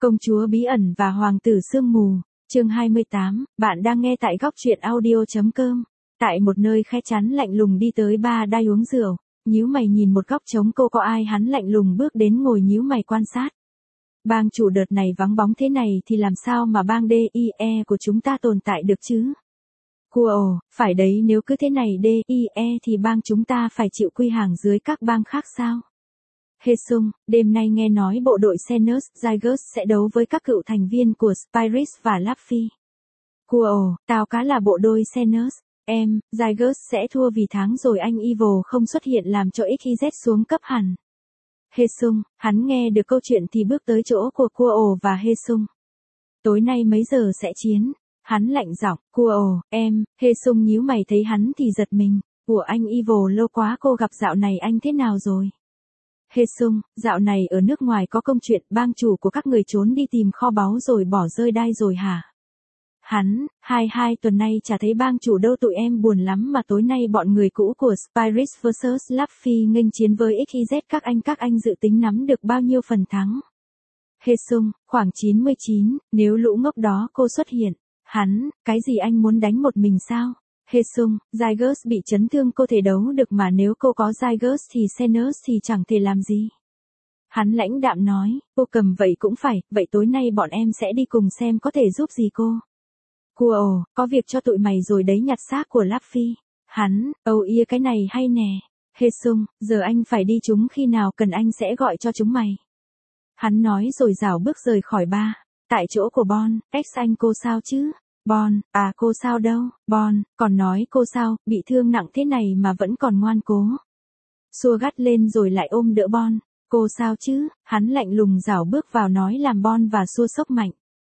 Công chúa bí ẩn và hoàng tử sương mù, chương 28, bạn đang nghe tại góc truyện audio.com. Tại một nơi khe chắn lạnh lùng đi tới ba đai uống rượu, nhíu mày nhìn một góc trống cô có ai hắn lạnh lùng bước đến ngồi nhíu mày quan sát. Bang chủ đợt này vắng bóng thế này thì làm sao mà bang DIE của chúng ta tồn tại được chứ? Cua phải đấy, nếu cứ thế này DIE thì bang chúng ta phải chịu quy hàng dưới các bang khác sao? Hê Sung, đêm nay nghe nói bộ đội Xenos Zygus sẽ đấu với các cựu thành viên của Spyris và Laffy. Cua tao cá là bộ đôi Xenos. Zygus sẽ thua vì tháng rồi anh Evil không xuất hiện làm cho XYZ xuống cấp hẳn. Hê Sung, hắn nghe được câu chuyện thì bước tới chỗ của Cua và Hê Sung. Tối nay mấy giờ sẽ chiến? Hắn lạnh giọng, Cua, Hê Sung nhíu mày thấy hắn thì giật mình. Của anh Evil lâu quá cô gặp dạo này anh thế nào rồi? Hê Sung, dạo này ở nước ngoài có công chuyện bang chủ của các người trốn đi tìm kho báu rồi bỏ rơi đai rồi hả? Hắn, hai tuần nay chả thấy bang chủ đâu, tụi em buồn lắm mà tối nay bọn người cũ của Spyris vs Laffy nghênh chiến với XYZ, các anh dự tính nắm được bao nhiêu phần thắng? Hê Sung, khoảng 99, nếu lũ ngốc đó cô xuất hiện. Hắn, cái gì anh muốn đánh một mình sao? Hê Sung, Zygus bị chấn thương cô thể đấu được mà nếu cô có Zygus thì Xenos thì chẳng thể làm gì. Hắn lãnh đạm nói, cô cầm vậy cũng phải, vậy tối nay bọn em sẽ đi cùng xem có thể giúp gì cô. Cua, có việc cho tụi mày rồi đấy, nhặt xác của Laffy. Hắn, cái này hay nè. Hê Sung, giờ anh phải đi, chúng khi nào cần anh sẽ gọi cho chúng mày. Hắn nói rồi rảo bước rời khỏi ba. Tại chỗ của Bon, anh cô sao chứ? Bon, cô sao đâu? Bon, còn nói cô sao, bị thương nặng thế này mà vẫn còn ngoan cố. Xua gắt lên rồi lại ôm đỡ Bon. Cô sao chứ? Hắn lạnh lùng rảo bước vào nói làm Bon và Xua sốc mạnh.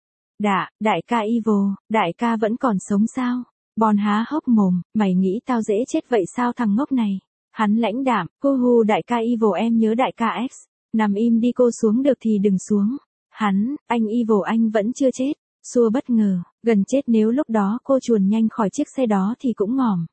Đại ca Evil, đại ca vẫn còn sống sao? Bon há hốc mồm, mày nghĩ tao dễ chết vậy sao thằng ngốc này? Hắn lãnh đạm, đại ca Evil em nhớ đại ca X. Nằm im đi, cô xuống được thì đừng xuống. Hắn, anh Evil anh vẫn chưa chết. Xua bất ngờ, gần chết, nếu lúc đó cô chuồn nhanh khỏi chiếc xe đó thì cũng ngỏm.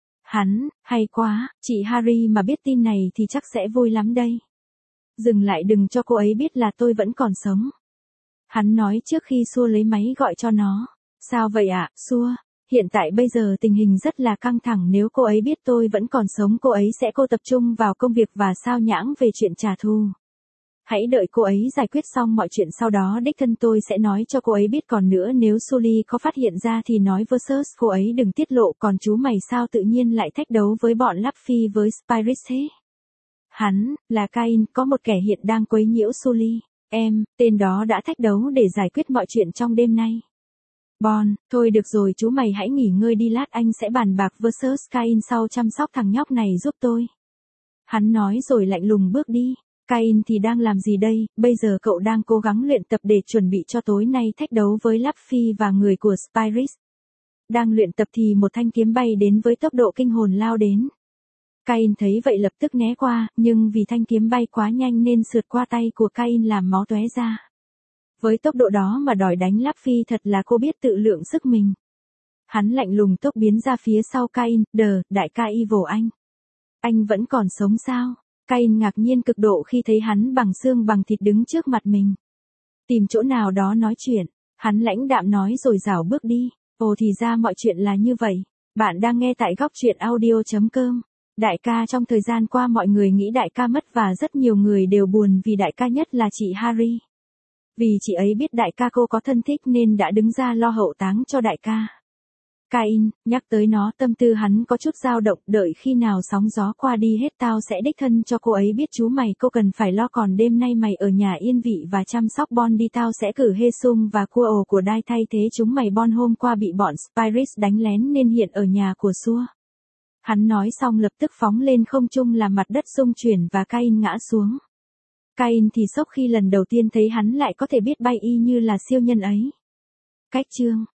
Hắn, hay quá, chị Harry mà biết tin này thì chắc sẽ vui lắm đây. Dừng lại, đừng cho cô ấy biết là tôi vẫn còn sống. Hắn nói trước khi Xua lấy máy gọi cho nó. Sao vậy ạ, Xua? Hiện tại bây giờ tình hình rất là căng thẳng, nếu cô ấy biết tôi vẫn còn sống cô ấy sẽ tập trung vào công việc và sao nhãng về chuyện trả thù. Hãy đợi cô ấy giải quyết xong mọi chuyện sau đó đích thân tôi sẽ nói cho cô ấy biết, còn nữa nếu Sully có phát hiện ra thì nói versus cô ấy đừng tiết lộ, còn chú mày sao tự nhiên lại thách đấu với bọn Laffy với Spyris thế? Hắn, là Cain, có một kẻ hiện đang quấy nhiễu Sully. Tên đó đã thách đấu để giải quyết mọi chuyện trong đêm nay. Bon, thôi được rồi chú mày hãy nghỉ ngơi đi, lát anh sẽ bàn bạc versus Cain sau, chăm sóc thằng nhóc này giúp tôi. Hắn nói rồi lạnh lùng bước đi. Cain thì đang làm gì đây, bây giờ cậu đang cố gắng luyện tập để chuẩn bị cho tối nay thách đấu với Laffy và người của Spyris. Đang luyện tập thì một thanh kiếm bay đến với tốc độ kinh hồn lao đến. Cain thấy vậy lập tức né qua, nhưng vì thanh kiếm bay quá nhanh nên sượt qua tay của Cain làm máu tóe ra. Với tốc độ đó mà đòi đánh Laffy thật là cô biết tự lượng sức mình. Hắn lạnh lùng tốc biến ra phía sau Cain, đại ca Evil anh vẫn còn sống sao? Cain ngạc nhiên cực độ khi thấy hắn bằng xương bằng thịt đứng trước mặt mình. Tìm chỗ nào đó nói chuyện, hắn lãnh đạm nói rồi rảo bước đi. Thì ra mọi chuyện là như vậy. Bạn đang nghe tại góc truyện audio.com. Đại ca, trong thời gian qua mọi người nghĩ đại ca mất và rất nhiều người đều buồn vì đại ca, nhất là chị Harry. Vì chị ấy biết đại ca cô có thân thích nên đã đứng ra lo hậu táng cho đại ca. Cain, nhắc tới nó tâm tư hắn có chút dao động, đợi khi nào sóng gió qua đi hết tao sẽ đích thân cho cô ấy biết chú mày, cô cần phải lo, còn đêm nay mày ở nhà yên vị và chăm sóc Bon đi, tao sẽ cử Hê Sung và Cua của Đai thay thế chúng mày. Bon hôm qua bị bọn Spyris đánh lén nên hiện ở nhà của Xua. Hắn nói xong lập tức phóng lên không trung làm mặt đất rung chuyển và Cain ngã xuống. Cain thì sốc khi lần đầu tiên thấy hắn lại có thể biết bay y như là siêu nhân ấy. Cách chương